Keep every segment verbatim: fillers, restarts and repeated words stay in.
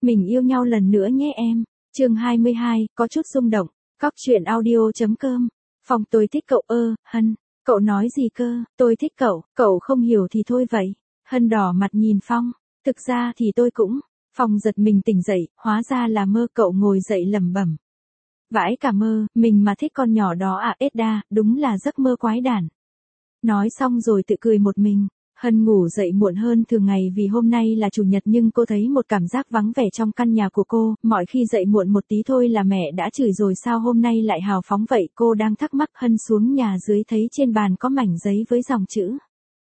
Mình yêu nhau lần nữa nhé em. Chương hai mươi hai, có chút rung động. Cóc truyện audio.com. Phong tôi thích cậu ơ, Hân. Cậu nói gì cơ, tôi thích cậu, cậu không hiểu thì thôi vậy. Hân đỏ mặt nhìn Phong. Thực ra thì tôi cũng. Phong giật mình tỉnh dậy, hóa ra là mơ. Cậu ngồi dậy lẩm bẩm. Vãi cả mơ, mình mà thích con nhỏ đó à, Edda, đúng là giấc mơ quái đản. Nói xong rồi tự cười một mình. Hân ngủ dậy muộn hơn thường ngày vì hôm nay là chủ nhật, nhưng cô thấy một cảm giác vắng vẻ trong căn nhà của cô. Mọi khi dậy muộn một tí thôi là mẹ đã chửi rồi, sao hôm nay lại hào phóng vậy? Cô đang thắc mắc. Hân xuống nhà dưới thấy trên bàn có mảnh giấy với dòng chữ.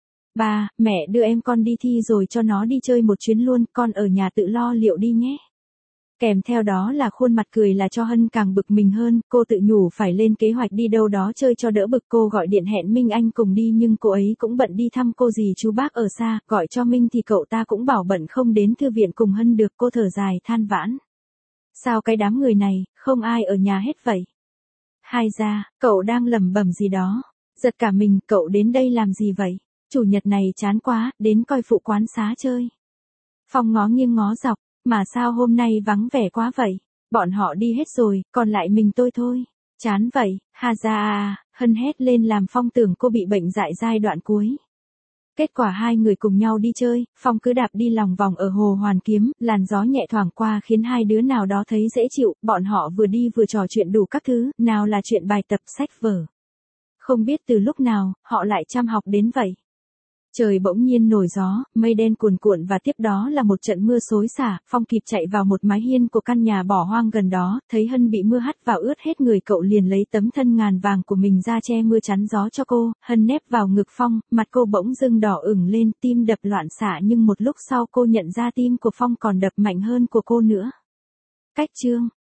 Ba, mẹ đưa em con đi thi rồi cho nó đi chơi một chuyến luôn, con ở nhà tự lo liệu đi nhé. Kèm theo đó là khuôn mặt cười là cho Hân càng bực mình hơn. Cô tự nhủ phải lên kế hoạch đi đâu đó chơi cho đỡ bực. Cô gọi điện hẹn Minh Anh cùng đi, nhưng cô ấy cũng bận đi thăm cô dì chú bác ở xa. Gọi cho Minh thì cậu ta cũng bảo bận không đến thư viện cùng Hân được. Cô thở dài than vãn. Sao cái đám người này, không ai ở nhà hết vậy? Hai ra, cậu đang lẩm bẩm gì đó. Giật cả mình, cậu đến đây làm gì vậy? Chủ nhật này chán quá, đến coi phụ quán xá chơi. Phong ngó nghiêng ngó dọc. Mà sao hôm nay vắng vẻ quá vậy? Bọn họ đi hết rồi, còn lại mình tôi thôi. Chán vậy, ha ra à, Hân hét lên làm Phong tưởng cô bị bệnh dại giai đoạn cuối. Kết quả hai người cùng nhau đi chơi, Phong cứ đạp đi lòng vòng ở Hồ Hoàn Kiếm, làn gió nhẹ thoảng qua khiến hai đứa nào đó thấy dễ chịu, bọn họ vừa đi vừa trò chuyện đủ các thứ, nào là chuyện bài tập sách vở. Không biết từ lúc nào, họ lại chăm học đến vậy. Trời bỗng nhiên nổi gió, mây đen cuồn cuộn và tiếp đó là một trận mưa xối xả. Phong kịp chạy vào một mái hiên của căn nhà bỏ hoang gần đó, thấy Hân bị mưa hắt vào ướt hết người, cậu liền lấy tấm thân ngàn vàng của mình ra che mưa chắn gió cho cô. Hân nép vào ngực Phong, mặt cô bỗng dưng đỏ ửng lên, tim đập loạn xạ, nhưng một lúc sau cô nhận ra tim của Phong còn đập mạnh hơn của cô nữa. Cách chương